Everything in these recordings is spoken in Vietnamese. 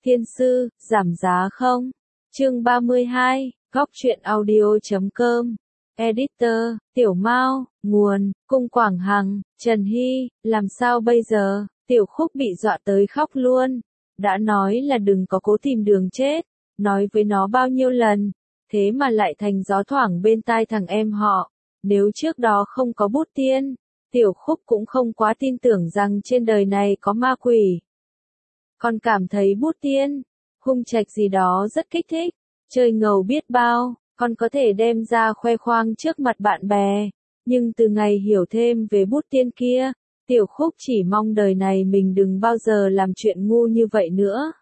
Thiên sư, giảm giá không? Chương 32, góc truyện audio.com. Editor, Tiểu Mao, nguồn, Cung Quảng Hằng, Trần Hy, làm sao bây giờ? Tiểu Khúc bị dọa tới khóc luôn. Đã nói là đừng có cố tìm đường chết, nói với nó bao nhiêu lần, thế mà lại thành gió thoảng bên tai thằng em họ. Nếu trước đó không có bút tiên, Tiểu Khúc cũng không quá tin tưởng rằng trên đời này có ma quỷ. Con cảm thấy bút tiên, hung trạch gì đó rất kích thích, chơi ngầu biết bao, con có thể đem ra khoe khoang trước mặt bạn bè. Nhưng từ ngày hiểu thêm về bút tiên kia, Tiểu Khúc chỉ mong đời này mình đừng bao giờ làm chuyện ngu như vậy nữa.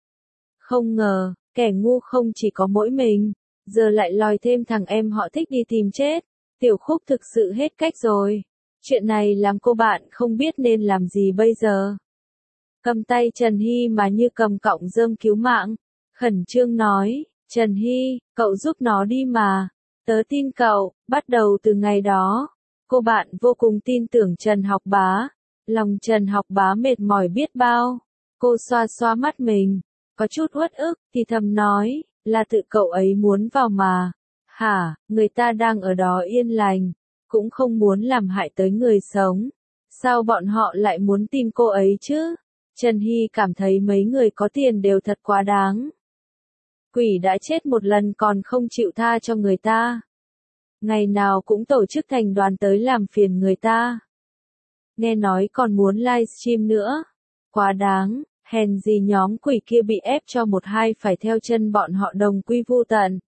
Không ngờ, kẻ ngu không chỉ có mỗi mình, giờ lại lòi thêm thằng em họ thích đi tìm chết. Tiểu Khúc thực sự hết cách rồi. Chuyện này làm cô bạn không biết nên làm gì bây giờ. Cầm tay Trần Hy mà như cầm cọng rơm cứu mạng, khẩn trương nói, Trần Hy, cậu giúp nó đi mà, tớ tin cậu. Bắt đầu từ ngày đó, cô bạn vô cùng tin tưởng Trần Học Bá, lòng Trần Học Bá mệt mỏi biết bao. Cô xoa xoa mắt mình, có chút uất ức, thì thầm nói, là tự cậu ấy muốn vào mà. Hả, người ta đang ở đó yên lành, cũng không muốn làm hại tới người sống. Sao bọn họ lại muốn tìm cô ấy chứ? Trần Hy cảm thấy mấy người có tiền đều thật quá đáng. Quỷ đã chết một lần còn không chịu tha cho người ta. Ngày nào cũng tổ chức thành đoàn tới làm phiền người ta. Nghe nói còn muốn livestream nữa. Quá đáng, hèn gì nhóm quỷ kia bị ép cho một hai phải theo chân bọn họ đồng quy vu tận.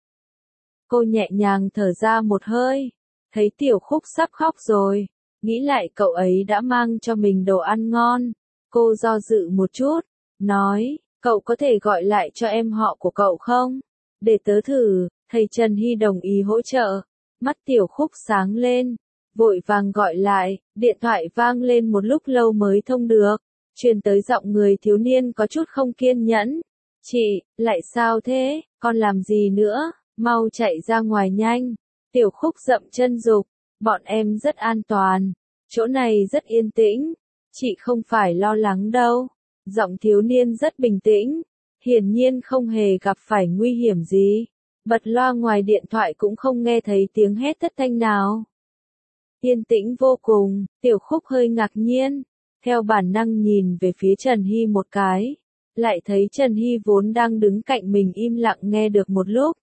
Cô nhẹ nhàng thở ra một hơi, thấy Tiểu Khúc sắp khóc rồi, nghĩ lại cậu ấy đã mang cho mình đồ ăn ngon. Cô do dự một chút, nói, cậu có thể gọi lại cho em họ của cậu không? Để tớ thử. Thầy Trần Hy đồng ý hỗ trợ. Mắt Tiểu Khúc sáng lên, vội vàng gọi lại, điện thoại vang lên một lúc lâu mới thông được, truyền tới giọng người thiếu niên có chút không kiên nhẫn. Chị, lại sao thế, con làm gì nữa, mau chạy ra ngoài nhanh. Tiểu Khúc dậm chân dục, bọn em rất an toàn, chỗ này rất yên tĩnh. Chị không phải lo lắng đâu. Giọng thiếu niên rất bình tĩnh, hiển nhiên không hề gặp phải nguy hiểm gì. Bật loa ngoài điện thoại cũng không nghe thấy tiếng hét thất thanh nào. Yên tĩnh vô cùng, Tiểu Khúc hơi ngạc nhiên, theo bản năng nhìn về phía Trần Hy một cái, lại thấy Trần Hy vốn đang đứng cạnh mình im lặng nghe được một lúc.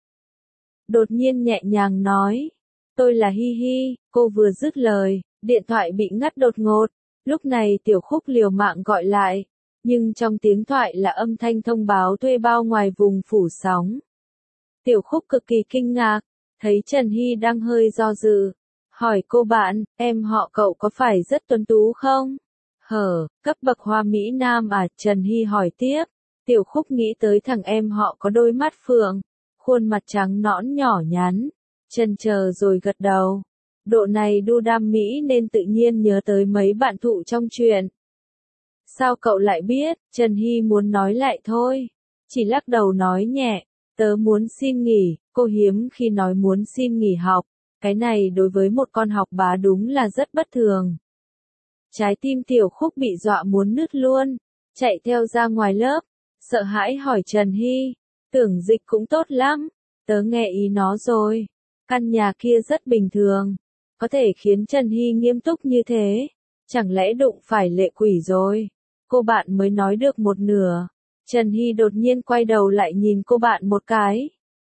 Đột nhiên nhẹ nhàng nói, tôi là Hy Hy. Cô vừa dứt lời, điện thoại bị ngắt đột ngột. Lúc này Tiểu Khúc liều mạng gọi lại, nhưng trong tiếng thoại là âm thanh thông báo thuê bao ngoài vùng phủ sóng. Tiểu Khúc cực kỳ kinh ngạc, thấy Trần Hy đang hơi do dự, hỏi cô bạn, em họ cậu có phải rất tuấn tú không? Cấp bậc hoa mỹ nam à? Trần Hy hỏi tiếp. Tiểu Khúc nghĩ tới thằng em họ có đôi mắt phượng, khuôn mặt trắng nõn nhỏ nhắn, chần chờ rồi gật đầu. Độ này đu đam mỹ nên tự nhiên nhớ tới mấy bạn thụ trong truyện. Sao cậu lại biết? Trần Hy muốn nói lại thôi, chỉ lắc đầu nói nhẹ, tớ muốn xin nghỉ. Cô hiếm khi nói muốn xin nghỉ học, cái này đối với một con học bá đúng là rất bất thường. Trái tim Tiểu Khúc bị dọa muốn nứt luôn, chạy theo ra ngoài lớp, sợ hãi hỏi Trần Hy, tưởng dịch cũng tốt lắm, tớ nghe ý nó rồi, căn nhà kia rất bình thường. Có thể khiến Trần Hy nghiêm túc như thế, chẳng lẽ đụng phải lệ quỷ rồi? Cô bạn mới nói được một nửa, Trần Hy đột nhiên quay đầu lại nhìn cô bạn một cái.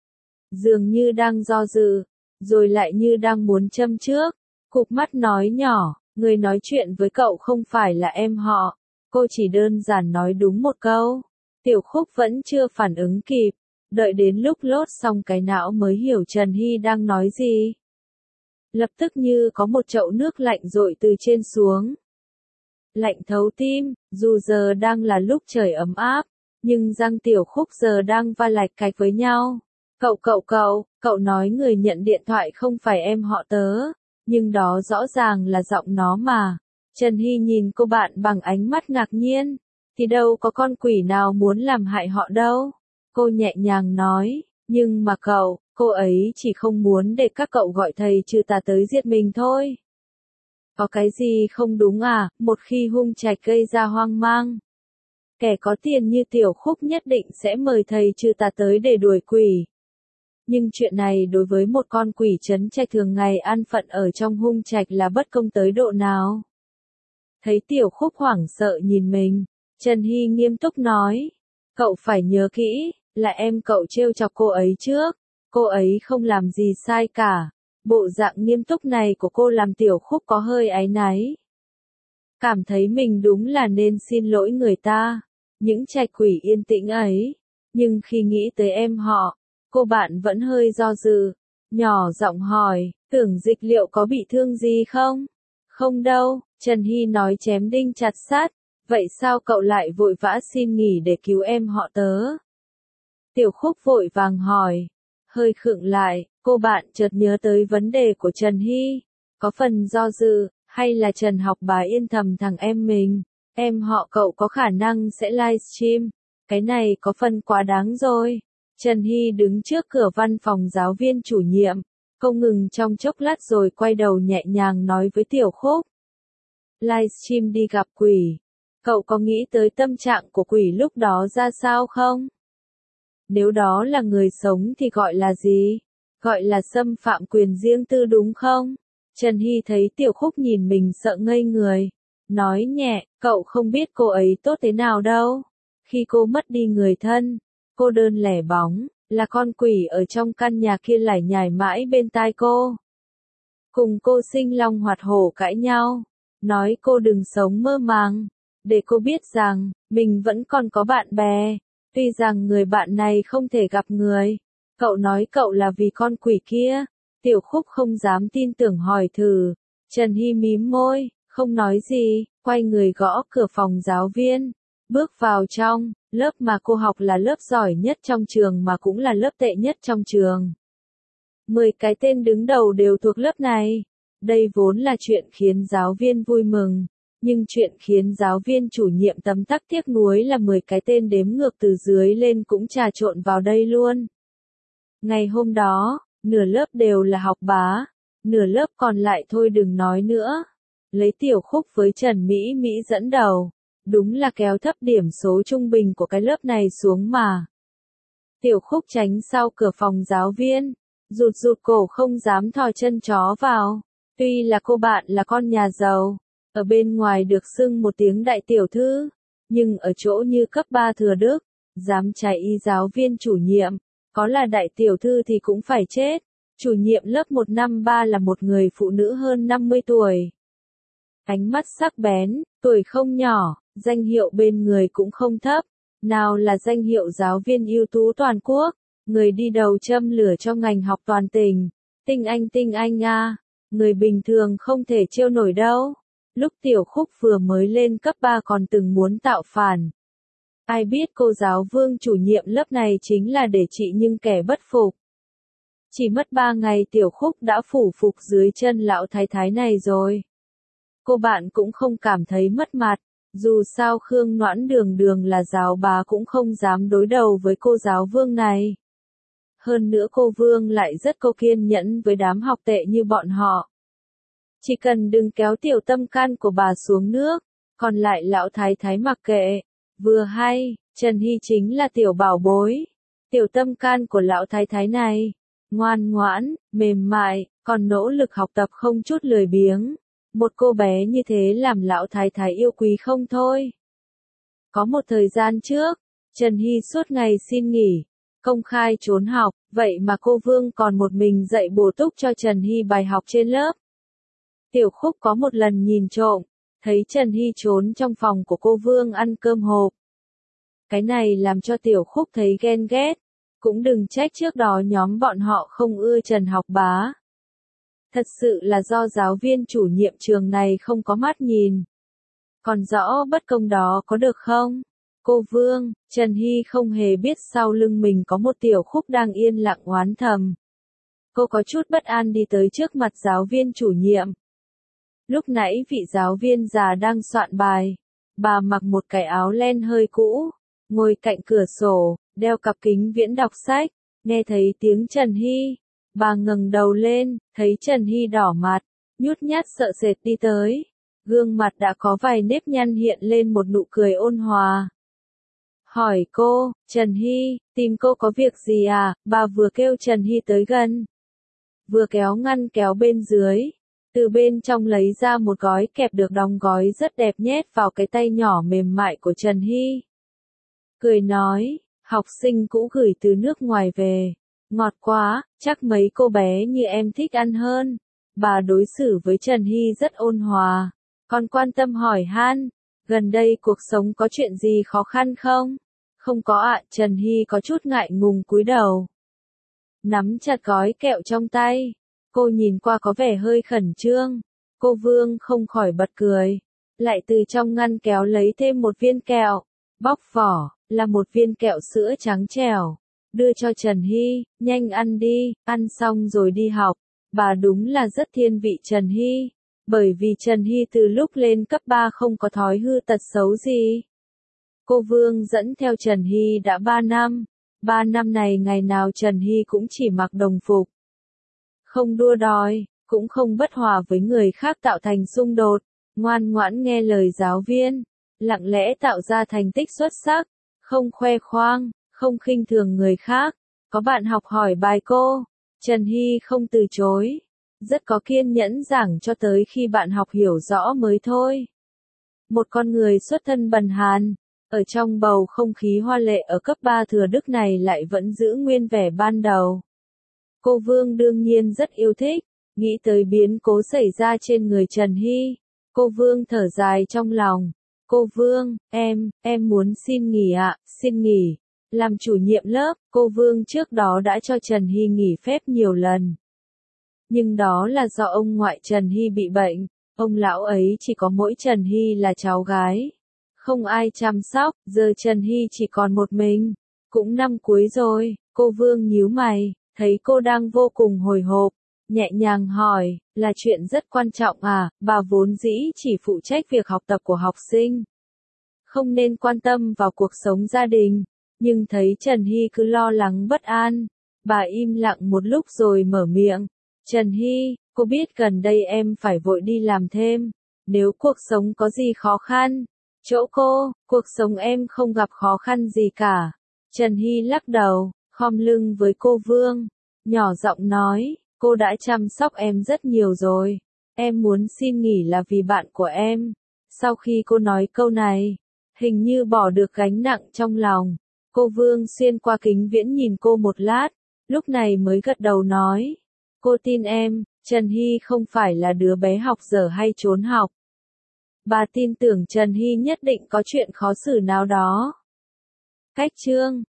Dường như đang do dự, rồi lại như đang muốn châm trước, cụp mắt nói nhỏ, người nói chuyện với cậu không phải là em họ. Cô chỉ đơn giản nói đúng một câu. Tiểu Khúc vẫn chưa phản ứng kịp, đợi đến lúc lốt xong cái não mới hiểu Trần Hy đang nói gì. Lập tức như có một chậu nước lạnh dội từ trên xuống. Lạnh thấu tim, dù giờ đang là lúc trời ấm áp, nhưng răng Tiểu Khúc giờ đang va lạch cạch với nhau. Cậu nói người nhận điện thoại không phải em họ tớ, nhưng đó rõ ràng là giọng nó mà. Trần Hy nhìn cô bạn bằng ánh mắt ngạc nhiên, thì đâu có con quỷ nào muốn làm hại họ đâu. Cô nhẹ nhàng nói, nhưng mà cô ấy chỉ không muốn để các cậu gọi thầy trừ tà tới giết mình thôi. Có cái gì không đúng à? Một khi hung trạch gây ra hoang mang, Kẻ có tiền như Tiểu Khúc nhất định sẽ mời thầy trừ tà tới để đuổi quỷ. Nhưng chuyện này đối với một con quỷ trấn trạch thường ngày an phận ở trong hung trạch là bất công tới độ nào. Thấy Tiểu Khúc hoảng sợ nhìn mình, Trần Hy nghiêm túc nói, cậu phải nhớ kỹ, là em cậu trêu chọc cô ấy trước, cô ấy không làm gì sai cả. Bộ dạng nghiêm túc này của cô làm Tiểu Khúc có hơi áy náy. Cảm thấy mình đúng là nên xin lỗi người ta, những trạch quỷ yên tĩnh ấy. Nhưng khi nghĩ tới em họ, cô bạn vẫn hơi do dự, nhỏ giọng hỏi, Tưởng Dịch liệu có bị thương gì không? Không đâu, Trần Hy nói chém đinh chặt sắt, vậy sao cậu lại vội vã xin nghỉ để cứu em họ tớ? Tiểu Khúc vội vàng hỏi, hơi khựng lại, cô bạn chợt nhớ tới vấn đề của Trần Hy, có phần do dự, hay là Trần Học Bá yên thầm thằng em mình, em họ cậu có khả năng sẽ livestream, cái này có phần quá đáng rồi. Trần Hy đứng trước cửa văn phòng giáo viên chủ nhiệm, không ngừng trong chốc lát rồi quay đầu nhẹ nhàng nói với Tiểu Khúc. Livestream đi gặp quỷ, cậu có nghĩ tới tâm trạng của quỷ lúc đó ra sao không? Nếu đó là người sống thì gọi là gì? Gọi là xâm phạm quyền riêng tư đúng không? Trần Hy thấy Tiểu Khúc nhìn mình sợ ngây người. Nói nhẹ, cậu không biết cô ấy tốt thế nào đâu. Khi cô mất đi người thân, cô đơn lẻ bóng, là con quỷ ở trong căn nhà kia lải nhải mãi bên tai cô. Cùng cô sinh long hoạt hổ cãi nhau. Nói cô đừng sống mơ màng. Để cô biết rằng, mình vẫn còn có bạn bè. Tuy rằng người bạn này không thể gặp người. Cậu nói cậu là vì con quỷ kia. Tiểu Khúc không dám tin tưởng hỏi thử. Trần Hy mím môi, không nói gì, quay người gõ cửa phòng giáo viên. Bước vào trong, lớp mà cô học là lớp giỏi nhất trong trường mà cũng là lớp tệ nhất trong trường. 10 cái tên đứng đầu đều thuộc lớp này. Đây vốn là chuyện khiến giáo viên vui mừng. Nhưng chuyện khiến giáo viên chủ nhiệm tấm tắc tiếc nuối là 10 cái tên đếm ngược từ dưới lên cũng trà trộn vào đây luôn. Ngày hôm đó, nửa lớp đều là học bá, nửa lớp còn lại thôi đừng nói nữa. Lấy Tiểu Khúc với Trần Mỹ Mỹ dẫn đầu, đúng là kéo thấp điểm số trung bình của cái lớp này xuống mà. Tiểu Khúc tránh sau cửa phòng giáo viên, rụt rụt cổ không dám thò chân chó vào. Tuy là cô bạn là con nhà giàu, ở bên ngoài được xưng một tiếng đại tiểu thư, nhưng ở chỗ như cấp 3 thừa đức, dám trái ý giáo viên chủ nhiệm, có là đại tiểu thư thì cũng phải chết. Chủ nhiệm lớp 153 là một người phụ nữ hơn 50 tuổi. Ánh mắt sắc bén, tuổi không nhỏ, danh hiệu bên người cũng không thấp. Nào là danh hiệu giáo viên ưu tú toàn quốc, người đi đầu châm lửa cho ngành học toàn tỉnh. Tinh anh à, người bình thường không thể trêu nổi đâu. Lúc Tiểu Khúc vừa mới lên cấp 3 còn từng muốn tạo phản. Ai biết cô giáo Vương chủ nhiệm lớp này chính là để trị nhưng kẻ bất phục. Chỉ mất 3 ngày Tiểu Khúc đã phủ phục dưới chân lão thái thái này rồi. Cô bạn cũng không cảm thấy mất mặt, dù sao Khương Noãn Đường Đường là giáo bá cũng không dám đối đầu với cô giáo Vương này. Hơn nữa cô Vương lại rất có kiên nhẫn với đám học tệ như bọn họ. Chỉ cần đừng kéo tiểu tâm can của bà xuống nước, còn lại lão thái thái mặc kệ. Vừa hay, Trần Hy chính là tiểu bảo bối. Tiểu tâm can của lão thái thái này, ngoan ngoãn, mềm mại, còn nỗ lực học tập không chút lười biếng. Một cô bé như thế làm lão thái thái yêu quý không thôi. Có một thời gian trước, Trần Hy suốt ngày xin nghỉ, công khai trốn học, vậy mà cô Vương còn một mình dạy bổ túc cho Trần Hy bài học trên lớp. Tiểu Khúc có một lần nhìn trộm, thấy Trần Hy trốn trong phòng của cô Vương ăn cơm hộp. Cái này làm cho Tiểu Khúc thấy ghen ghét, cũng đừng trách trước đó nhóm bọn họ không ưa Trần Học Bá. Thật sự là do giáo viên chủ nhiệm trường này không có mắt nhìn. Còn rõ bất công đó có được không? Cô Vương, Trần Hy không hề biết sau lưng mình có một Tiểu Khúc đang yên lặng oán thầm. Cô có chút bất an đi tới trước mặt giáo viên chủ nhiệm. Lúc nãy vị giáo viên già đang soạn bài. Bà mặc một cái áo len hơi cũ, ngồi cạnh cửa sổ, đeo cặp kính viễn đọc sách, nghe thấy tiếng Trần Hy. Bà ngẩng đầu lên, thấy Trần Hy đỏ mặt, nhút nhát sợ sệt đi tới. Gương mặt đã có vài nếp nhăn hiện lên một nụ cười ôn hòa. hỏi cô, Trần Hy, tìm cô có việc gì à? Bà vừa kêu Trần Hy tới gần, vừa kéo ngăn kéo bên dưới, từ bên trong lấy ra một gói kẹp được đóng gói rất đẹp nhét vào cái tay nhỏ mềm mại của Trần Hy. Cười nói, học sinh cũ gửi từ nước ngoài về, ngọt quá, chắc mấy cô bé như em thích ăn hơn. Bà đối xử với Trần Hy rất ôn hòa, còn quan tâm hỏi han, gần đây cuộc sống có chuyện gì khó khăn không? Không có ạ, Trần Hy có chút ngại ngùng cúi đầu. Nắm chặt gói kẹo trong tay, cô nhìn qua có vẻ hơi khẩn trương, cô Vương không khỏi bật cười, lại từ trong ngăn kéo lấy thêm một viên kẹo, bóc vỏ, là một viên kẹo sữa trắng trẻo, đưa cho Trần Hy, nhanh ăn đi, ăn xong rồi đi học. Bà đúng là rất thiên vị Trần Hy, bởi vì Trần Hy từ lúc lên cấp 3 không có thói hư tật xấu gì. Cô Vương dẫn theo Trần Hy đã 3 năm, 3 năm này ngày nào Trần Hy cũng chỉ mặc đồng phục. Không đua đòi, cũng không bất hòa với người khác tạo thành xung đột, ngoan ngoãn nghe lời giáo viên, lặng lẽ tạo ra thành tích xuất sắc, không khoe khoang, không khinh thường người khác. Có bạn học hỏi bài cô, Trần Hy không từ chối, rất có kiên nhẫn giảng cho tới khi bạn học hiểu rõ mới thôi. Một con người xuất thân bần hàn, ở trong bầu không khí hoa lệ ở cấp 3 Thừa Đức này lại vẫn giữ nguyên vẻ ban đầu. Cô Vương đương nhiên rất yêu thích, nghĩ tới biến cố xảy ra trên người Trần Hy. Cô Vương thở dài trong lòng. Cô Vương, em muốn xin nghỉ ạ, xin nghỉ. Làm chủ nhiệm lớp, cô Vương trước đó đã cho Trần Hy nghỉ phép nhiều lần. Nhưng đó là do ông ngoại Trần Hy bị bệnh, ông lão ấy chỉ có mỗi Trần Hy là cháu gái. Không ai chăm sóc, giờ Trần Hy chỉ còn một mình. Cũng năm cuối rồi, cô Vương nhíu mày, thấy cô đang vô cùng hồi hộp, nhẹ nhàng hỏi, là chuyện rất quan trọng à? Bà vốn dĩ chỉ phụ trách việc học tập của học sinh, không nên quan tâm vào cuộc sống gia đình. Nhưng thấy Trần Hy cứ lo lắng bất an, bà im lặng một lúc rồi mở miệng. Trần Hy, cô biết gần đây em phải vội đi làm thêm. Nếu cuộc sống có gì khó khăn, chỗ cô, cuộc sống em không gặp khó khăn gì cả. Trần Hy lắc đầu, khom lưng với cô Vương, nhỏ giọng nói, cô đã chăm sóc em rất nhiều rồi. Em muốn xin nghỉ là vì bạn của em. Sau khi cô nói câu này, hình như bỏ được gánh nặng trong lòng. Cô Vương xuyên qua kính viễn nhìn cô một lát, lúc này mới gật đầu nói. Cô tin em, Trần Hy không phải là đứa bé học dở hay trốn học. Bà tin tưởng Trần Hy nhất định có chuyện khó xử nào đó. Cách chương